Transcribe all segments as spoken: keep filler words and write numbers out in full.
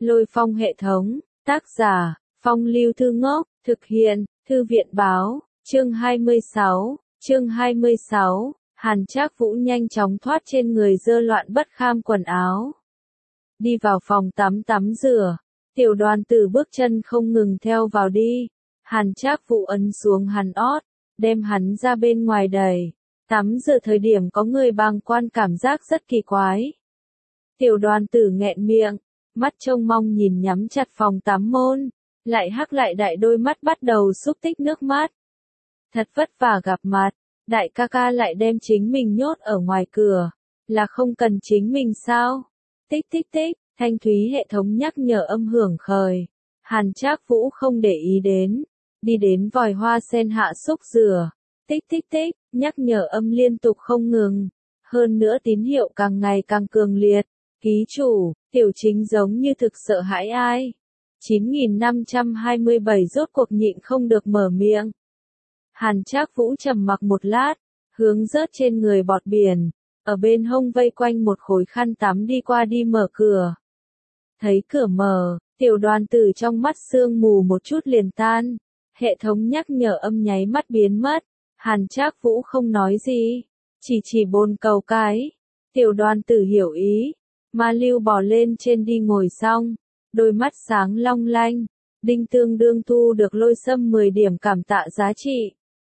Lôi Phong hệ thống, tác giả, Phong Lưu Thư Ngốc, thực hiện, Thư viện báo, chương hai mươi sáu, chương hai mươi sáu, Hàn Trác Vũ nhanh chóng thoát trên người dơ loạn bất kham quần áo. Đi vào phòng tắm tắm rửa, Tiểu Đoàn Tử bước chân không ngừng theo vào đi, Hàn Trác Vũ ấn xuống hắn ót, đem hắn ra bên ngoài đẩy. Tắm rửa thời điểm có người bàng quan cảm giác rất kỳ quái. Tiểu Đoàn Tử nghẹn miệng, mắt trông mong nhìn nhắm chặt phòng tắm môn, lại hắc lại đại đôi mắt bắt đầu xúc tích nước mắt. Thật vất vả gặp mặt, đại ca ca lại đem chính mình nhốt ở ngoài cửa, là không cần chính mình sao? Tích tích tích, thanh thúy hệ thống nhắc nhở âm hưởng khởi. Hàn Trác Vũ không để ý đến, đi đến vòi hoa sen hạ xúc rửa. Tích tích tích, nhắc nhở âm liên tục không ngừng. Hơn nữa tín hiệu càng ngày càng cường liệt. Ký chủ, Tiểu Chính giống như thực sợ hãi ai. chín nghìn năm trăm hai mươi bảy rốt cuộc nhịn không được mở miệng. Hàn Trác Vũ trầm mặc một lát, hướng rớt trên người bọt biển, ở bên hông vây quanh một khối khăn tắm đi qua đi mở cửa. Thấy cửa mở, Tiểu Đoàn Tử trong mắt sương mù một chút liền tan, hệ thống nhắc nhở âm nháy mắt biến mất. Hàn Trác Vũ không nói gì, chỉ chỉ bồn cầu cái. Tiểu Đoàn Tử hiểu ý, ma lưu bò lên trên đi ngồi xong, đôi mắt sáng long lanh, đinh tương đương thu được lôi sâm mười điểm cảm tạ giá trị.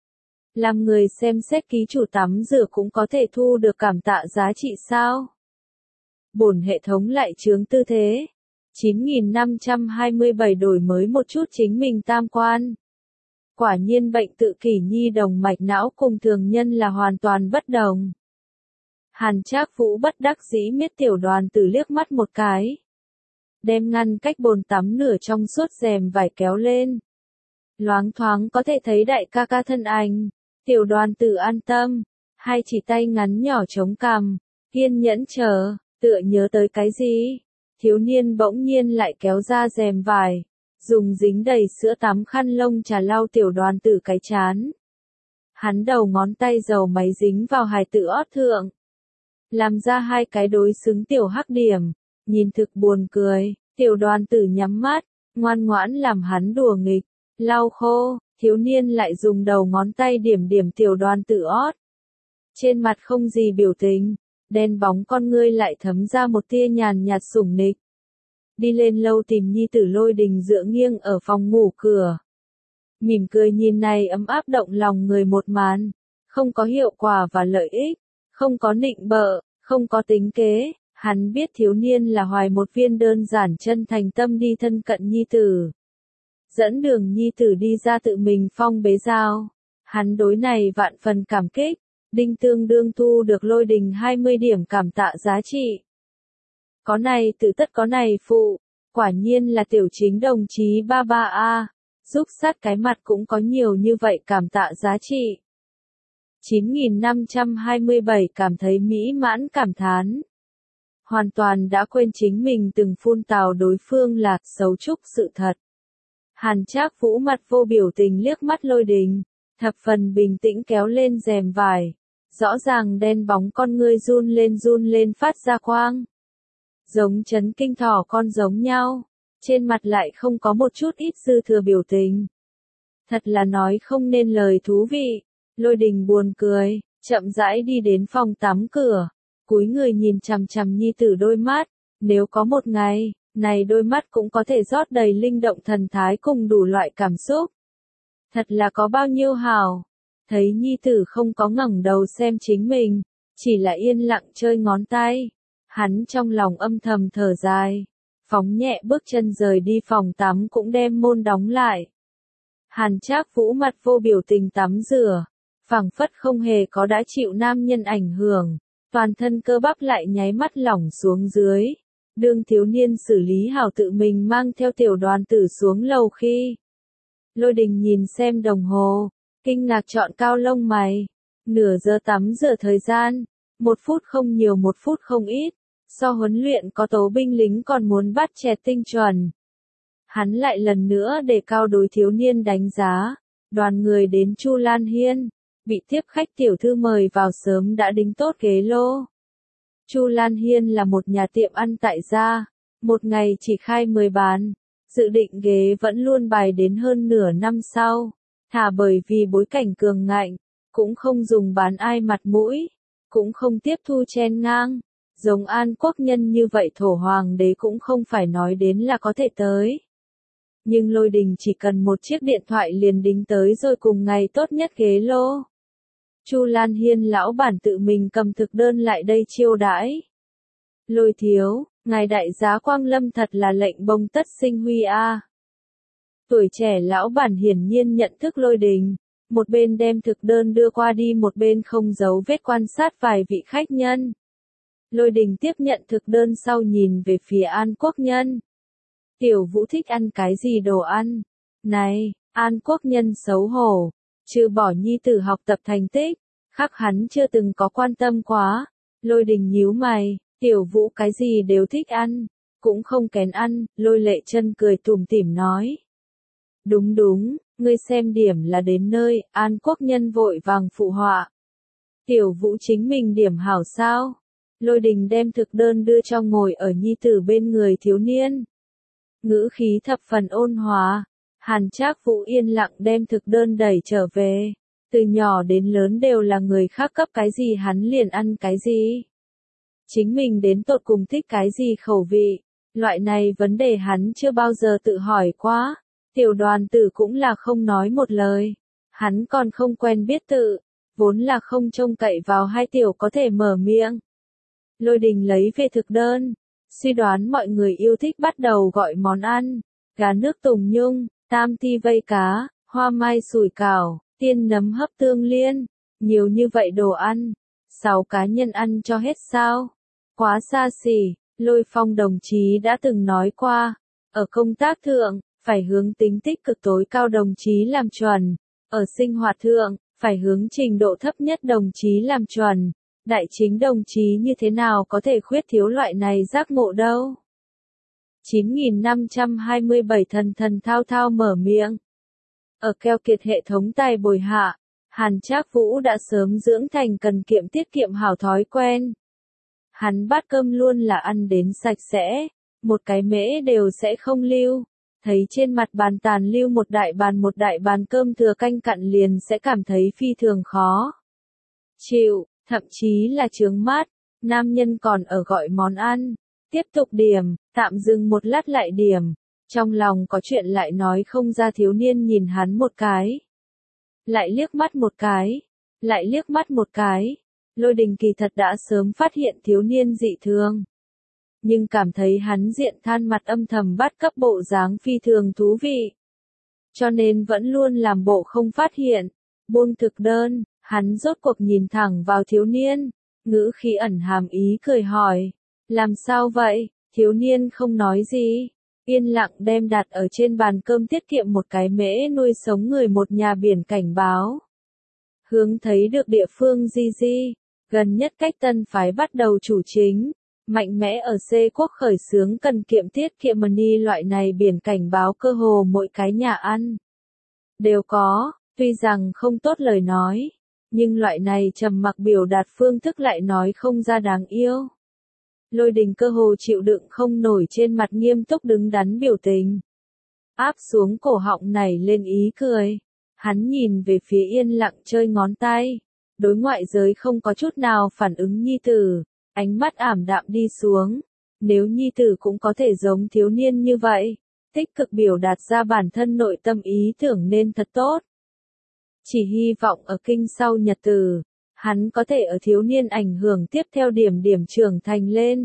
Làm người xem xét ký chủ tắm rửa cũng có thể thu được cảm tạ giá trị sao? Bổn hệ thống lại chướng tư thế. chín nghìn năm trăm hai mươi bảy đổi mới một chút chính mình tam quan. Quả nhiên bệnh tự kỷ nhi đồng mạch não cùng thường nhân là hoàn toàn bất đồng. Hàn Trác Vũ bất đắc dĩ miết Tiểu Đoàn Tử liếc mắt một cái. Đem ngăn cách bồn tắm nửa trong suốt rèm vải kéo lên. Loáng thoáng có thể thấy đại ca ca thân ảnh. Tiểu Đoàn Tử an tâm, hai chỉ tay ngắn nhỏ chống cằm, kiên nhẫn chờ, tựa nhớ tới cái gì. Thiếu niên bỗng nhiên lại kéo ra rèm vải, dùng dính đầy sữa tắm khăn lông trà lau Tiểu Đoàn Tử cái chán. Hắn đầu ngón tay dầu máy dính vào hài tử ót thượng, làm ra hai cái đối xứng tiểu hắc điểm, nhìn thực buồn cười. Tiểu Đoàn Tử nhắm mắt, ngoan ngoãn làm hắn đùa nghịch, lau khô. Thiếu niên lại dùng đầu ngón tay điểm điểm Tiểu Đoàn Tử ót. Trên mặt không gì biểu tình, đen bóng con ngươi lại thấm ra một tia nhàn nhạt sủng nịch. Đi lên lâu tìm nhi tử Lôi Đình dựa nghiêng ở phòng ngủ cửa. Mỉm cười nhìn này ấm áp động lòng người một màn, không có hiệu quả và lợi ích, không có nịnh bợ, không có tính kế, hắn biết thiếu niên là hoài một viên đơn giản chân thành tâm đi thân cận nhi tử. Dẫn đường nhi tử đi ra tự mình phong bế giao. Hắn đối này vạn phần cảm kích, đinh tương đương thu được Lôi Đình hai mươi điểm cảm tạ giá trị. Có này tự tất có này phụ, quả nhiên là Tiểu Chính đồng chí ba ba a, giúp sát cái mặt cũng có nhiều như vậy cảm tạ giá trị. chín nghìn năm trăm hai mươi bảy cảm thấy mỹ mãn cảm thán. Hoàn toàn đã quên chính mình từng phun tào đối phương là xấu trúc sự thật. Hàn Trác Vũ mặt vô biểu tình liếc mắt Lôi Đình, thập phần bình tĩnh kéo lên rèm vải, rõ ràng đen bóng con ngươi run lên run lên phát ra quang. Giống chấn kinh thỏ con giống nhau, trên mặt lại không có một chút ít dư thừa biểu tình. Thật là nói không nên lời thú vị. Lôi Đình buồn cười, chậm rãi đi đến phòng tắm cửa, cúi người nhìn chằm chằm nhi tử đôi mắt, nếu có một ngày, này đôi mắt cũng có thể rót đầy linh động thần thái cùng đủ loại cảm xúc. Thật là có bao nhiêu hào. Thấy nhi tử không có ngẩng đầu xem chính mình, chỉ là yên lặng chơi ngón tay. Hắn trong lòng âm thầm thở dài, phóng nhẹ bước chân rời đi phòng tắm cũng đem môn đóng lại. Hàn Trác Vũ mặt vô biểu tình tắm rửa, phảng phất không hề có đã chịu nam nhân ảnh hưởng, toàn thân cơ bắp lại nháy mắt lỏng xuống dưới. Đương thiếu niên xử lý hảo tự mình mang theo Tiểu Đoàn Tử xuống lầu khi. Lôi Đình nhìn xem đồng hồ, kinh ngạc trọn cao lông mày. Nửa giờ tắm rửa thời gian, một phút không nhiều một phút không ít, so huấn luyện có tố binh lính còn muốn bắt chẹt tinh chuẩn. Hắn lại lần nữa đề cao đối thiếu niên đánh giá. Đoàn người đến Chu Lan Hiên, bị tiếp khách tiểu thư mời vào sớm đã đính tốt ghế lô. Chu Lan Hiên là một nhà tiệm ăn tại gia, Một ngày chỉ khai mười bàn, dự định ghế vẫn luôn bài đến hơn nửa năm sau, thà bởi vì bối cảnh cường ngạnh, cũng không dùng bán ai mặt mũi, cũng không tiếp thu chen ngang. Giống An Quốc Nhân như vậy thổ hoàng đế cũng không phải nói đến là có thể tới. Nhưng Lôi Đình chỉ cần một chiếc điện thoại liền đính tới rồi cùng ngày tốt nhất ghế lô. Chu Lan Hiên lão bản tự mình cầm thực đơn lại đây chiêu đãi. Lôi thiếu, ngài đại giá Quang Lâm thật là lệnh bông tất sinh huy a. Tuổi trẻ lão bản hiển nhiên nhận thức Lôi Đình, một bên đem thực đơn đưa qua đi một bên không giấu vết quan sát vài vị khách nhân. Lôi Đình tiếp nhận thực đơn sau nhìn về phía An Quốc Nhân. Tiểu Vũ thích ăn cái gì đồ ăn? Này, An Quốc Nhân xấu hổ, trừ bỏ nhi tử học tập thành tích, khác hắn chưa từng có quan tâm quá. Lôi Đình nhíu mày, Tiểu Vũ cái gì đều thích ăn, cũng không kén ăn. Lôi Lệ Chân cười tủm tỉm nói. Đúng đúng, ngươi xem điểm là đến nơi. An Quốc Nhân vội vàng phụ họa. Tiểu Vũ chính mình điểm hảo sao? Lôi Đình đem thực đơn đưa cho ngồi ở nhi tử bên người thiếu niên. Ngữ khí thập phần ôn hòa, Hàn Trác Vũ yên lặng đem thực đơn đẩy trở về. Từ nhỏ đến lớn đều là người khác cấp cái gì hắn liền ăn cái gì. Chính mình đến tột cùng thích cái gì khẩu vị, loại này vấn đề hắn chưa bao giờ tự hỏi quá. Tiểu Đoàn Tử cũng là không nói một lời, hắn còn không quen biết tự, vốn là không trông cậy vào hai tiểu có thể mở miệng. Lôi Đình lấy về thực đơn, suy đoán mọi người yêu thích bắt đầu gọi món ăn, gà nước tùng nhung, tam ti vây cá, hoa mai sủi cảo, tiên nấm hấp tương liên, nhiều như vậy đồ ăn, sáu cá nhân ăn cho hết sao? Quá xa xỉ. Lôi Phong đồng chí đã từng nói qua, ở công tác thượng, phải hướng tính tích cực tối cao đồng chí làm chuẩn, ở sinh hoạt thượng, phải hướng trình độ thấp nhất đồng chí làm chuẩn. Đại chính đồng chí như thế nào có thể khuyết thiếu loại này giác ngộ đâu? chín nghìn năm trăm hai mươi bảy thần thần thao thao mở miệng. Ở keo kiệt hệ thống tài bồi hạ, Hàn Trác Vũ đã sớm dưỡng thành cần kiệm tiết kiệm hảo thói quen. Hắn bát cơm luôn là ăn đến sạch sẽ, một cái mễ đều sẽ không lưu. Thấy trên mặt bàn tàn lưu một đại bàn một đại bàn cơm thừa canh cặn liền sẽ cảm thấy phi thường khó chịu. Thậm chí là chướng mắt, nam nhân còn ở gọi món ăn, tiếp tục điểm, tạm dừng một lát lại điểm, trong lòng có chuyện lại nói không ra. Thiếu niên nhìn hắn một cái, lại liếc mắt một cái, lại liếc mắt một cái. Lôi Đình kỳ thật đã sớm phát hiện thiếu niên dị thường, nhưng cảm thấy hắn diện than mặt âm thầm bắt cấp bộ dáng phi thường thú vị, cho nên vẫn luôn làm bộ không phát hiện. Buông thực đơn, hắn rốt cuộc nhìn thẳng vào thiếu niên, ngữ khí ẩn hàm ý cười hỏi, làm sao vậy? Thiếu niên không nói gì, yên lặng đem đặt ở trên bàn cơm tiết kiệm một cái mễ nuôi sống người một nhà biển cảnh báo. Hướng thấy được địa phương di di, gần nhất cách tân phái bắt đầu chủ chính, mạnh mẽ ở C quốc khởi xướng cần kiệm tiết kiệm money loại này biển cảnh báo cơ hồ mỗi cái nhà ăn đều có, tuy rằng không tốt lời nói. Nhưng loại này trầm mặc biểu đạt phương thức lại nói không ra đáng yêu. Lôi Đình cơ hồ chịu đựng không nổi trên mặt nghiêm túc đứng đắn biểu tình. Áp xuống cổ họng nảy lên ý cười. Hắn nhìn về phía yên lặng chơi ngón tay. Đối ngoại giới không có chút nào phản ứng nhi tử. Ánh mắt ảm đạm đi xuống. Nếu nhi tử cũng có thể giống thiếu niên như vậy, tích cực biểu đạt ra bản thân nội tâm ý tưởng nên thật tốt. Chỉ hy vọng ở kinh sau nhật tử, hắn có thể ở thiếu niên ảnh hưởng tiếp theo điểm điểm trưởng thành lên.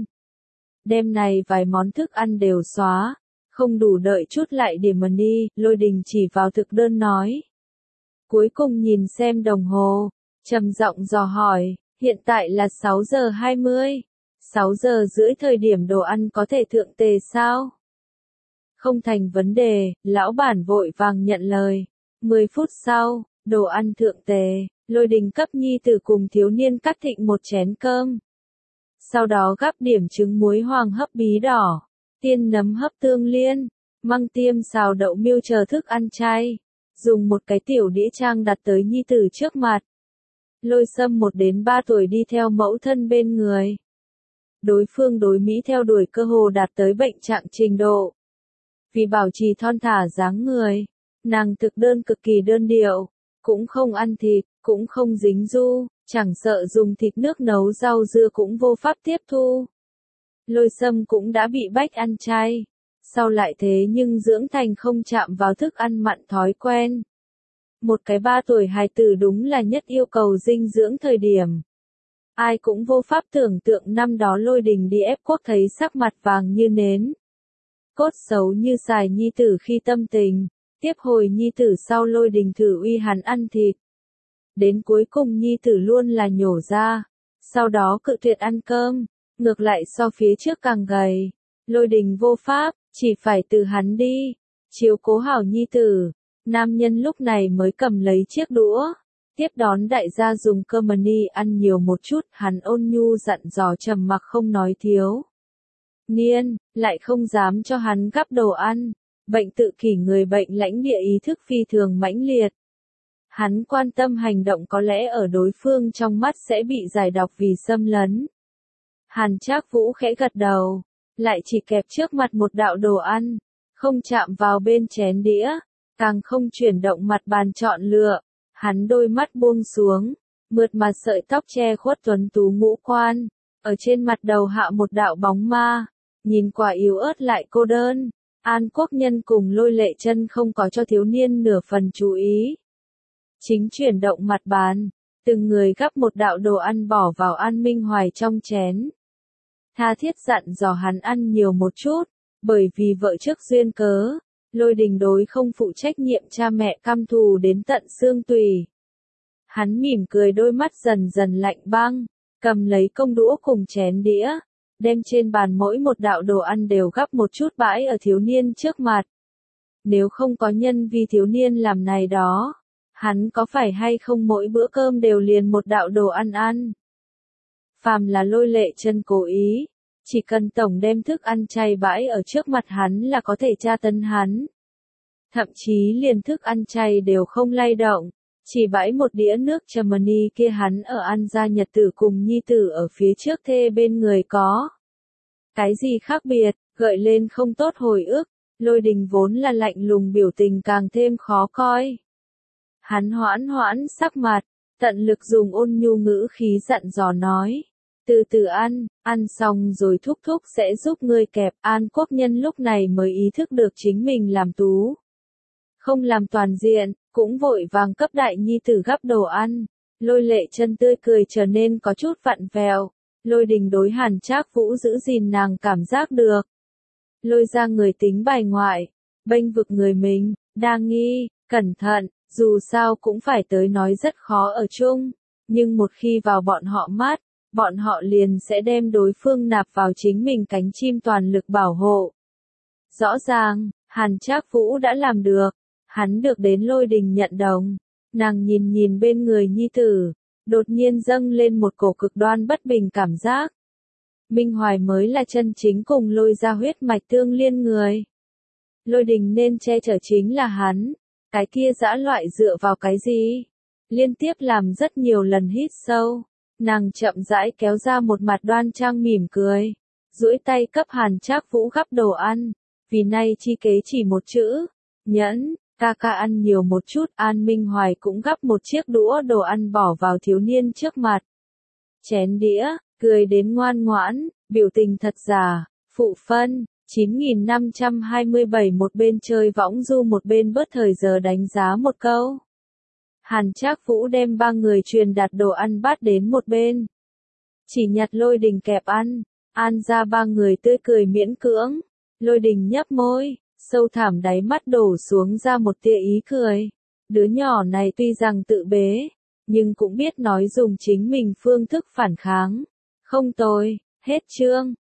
Đêm này vài món thức ăn đều xóa, không đủ đợi chút lại điểm money. Lôi Đình chỉ vào thực đơn nói. Cuối cùng nhìn xem đồng hồ, trầm giọng dò hỏi, hiện tại là sáu giờ hai mươi, sáu giờ rưỡi thời điểm đồ ăn có thể thượng tề sao? Không thành vấn đề, lão bản vội vàng nhận lời. mười phút sau, đồ ăn thượng tề, Lôi Đình cấp nhi tử cùng thiếu niên cắt thịnh một chén cơm. Sau đó gắp điểm trứng muối hoàng hấp bí đỏ, tiên nấm hấp tương liên, măng tiêm xào đậu miêu chờ thức ăn chay, dùng một cái tiểu đĩa trang đặt tới nhi tử trước mặt. Lôi Sâm một đến ba tuổi đi theo mẫu thân bên người. đối phương đối Mỹ theo đuổi cơ hồ đạt tới bệnh trạng trình độ. Vì bảo trì thon thả dáng người, nàng thực đơn cực kỳ đơn điệu, cũng không ăn thịt, cũng không dính du, chẳng sợ dùng thịt nước nấu rau dưa cũng vô pháp tiếp thu. Lôi Sâm cũng đã bị bách ăn chay, sau lại thế nhưng dưỡng thành không chạm vào thức ăn mặn thói quen. Một cái ba tuổi hài tử đúng là nhất yêu cầu dinh dưỡng thời điểm. Ai cũng vô pháp tưởng tượng năm đó Lôi Đình đi ép quốc thấy sắc mặt vàng như nến. Cốt xấu như xài nhi tử khi tâm tình, tiếp hồi nhi tử sau Lôi Đình thử uy hắn ăn thịt. Đến cuối cùng nhi tử luôn là nhổ ra, sau đó cự tuyệt ăn cơm, ngược lại so phía trước càng gầy. Lôi Đình vô pháp, chỉ phải từ hắn đi, chiếu cố hảo nhi tử. Nam nhân lúc này mới cầm lấy chiếc đũa, tiếp đón đại gia dùng cơm ni ăn nhiều một chút, hắn ôn nhu dặn dò trầm mặc không nói thiếu. Niên, lại không dám cho hắn gắp đồ ăn, bệnh tự kỷ người bệnh lãnh địa ý thức phi thường mãnh liệt. Hắn quan tâm hành động có lẽ ở đối phương trong mắt sẽ bị giải độc vì xâm lấn. Hàn Trác Vũ khẽ gật đầu, lại chỉ kẹp trước mặt một đạo đồ ăn, không chạm vào bên chén đĩa, càng không chuyển động mặt bàn chọn lựa. Hắn đôi mắt buông xuống, mượt mà sợi tóc che khuất tuấn tú ngũ quan, ở trên mặt đầu hạ một đạo bóng ma, nhìn quả yếu ớt lại cô đơn. An Quốc Nhân cùng Lôi Lệ Chân không có cho thiếu niên nửa phần chú ý. Chính chuyển động mặt bàn, từng người gắp một đạo đồ ăn bỏ vào An Minh Hoài trong chén. Tha thiết dặn dò hắn ăn nhiều một chút, bởi vì vợ trước duyên cớ, Lôi Đình đối không phụ trách nhiệm cha mẹ căm thù đến tận xương tùy. Hắn mỉm cười, đôi mắt dần dần lạnh băng, cầm lấy công đũa cùng chén đĩa, đem trên bàn mỗi một đạo đồ ăn đều gắp một chút bãi ở thiếu niên trước mặt. Nếu không có nhân vi thiếu niên làm này đó, hắn có phải hay không mỗi bữa cơm đều liền một đạo đồ ăn ăn. Phàm là Lôi Lệ Chân cố ý, chỉ cần tổng đem thức ăn chay bãi ở trước mặt hắn là có thể tra tấn hắn. Thậm chí liền thức ăn chay đều không lay động, chỉ bãi một đĩa nước Germany kia hắn ở ăn ra nhật tử cùng nhi tử ở phía trước thê bên người có. Cái gì khác biệt, gợi lên không tốt hồi ức, Lôi Đình vốn là lạnh lùng biểu tình càng thêm khó coi. Hắn hoãn hoãn sắc mặt, tận lực dùng ôn nhu ngữ khí dặn dò nói. Từ từ ăn, ăn xong rồi thúc thúc sẽ giúp ngươi kẹp. An Quốc Nhân lúc này mới ý thức được chính mình làm tú. Không làm toàn diện, cũng vội vàng cấp đại nhi tử gắp đồ ăn. Lôi Lệ Chân tươi cười trở nên có chút vặn vẹo. Lôi Đình đối Hàn Trác Vũ giữ gìn nàng cảm giác được. Lôi ra người tính bài ngoại, bênh vực người mình, đa nghi, cẩn thận, dù sao cũng phải tới nói rất khó ở chung. Nhưng một khi vào bọn họ mắt, bọn họ liền sẽ đem đối phương nạp vào chính mình cánh chim toàn lực bảo hộ. Rõ ràng, Hàn Trác Vũ đã làm được, hắn được đến Lôi Đình nhận đồng. Nàng nhìn nhìn bên người nhi tử, đột nhiên dâng lên một cổ cực đoan bất bình cảm giác. Minh Hoài mới là chân chính cùng Lôi ra huyết mạch tương liên người. Lôi Đình nên che chở chính là hắn, cái kia dã loại dựa vào cái gì? Liên tiếp làm rất nhiều lần hít sâu. Nàng chậm rãi kéo ra một mặt đoan trang mỉm cười, duỗi tay cấp Hàn Trác Vũ gắp đồ ăn, vì nay chi kế chỉ một chữ, nhẫn. Ca ca ăn nhiều một chút. An Minh Hoài cũng gắp một chiếc đũa đồ ăn bỏ vào thiếu niên trước mặt. Chén đĩa, cười đến ngoan ngoãn, biểu tình thật giả. Phụ phân, chín nghìn năm trăm hai mươi bảy một bên chơi võng du một bên bớt thời giờ đánh giá một câu. Hàn Trác Vũ đem ba người truyền đặt đồ ăn bát đến một bên. Chỉ nhặt Lôi Đình kẹp ăn, An ra ba người tươi cười miễn cưỡng. Lôi Đình nhấp môi, sâu thẳm đáy mắt đổ xuống ra một tia ý cười. Đứa nhỏ này tuy rằng tự bế, nhưng cũng biết nói dùng chính mình phương thức phản kháng. Không tồi, hết chương.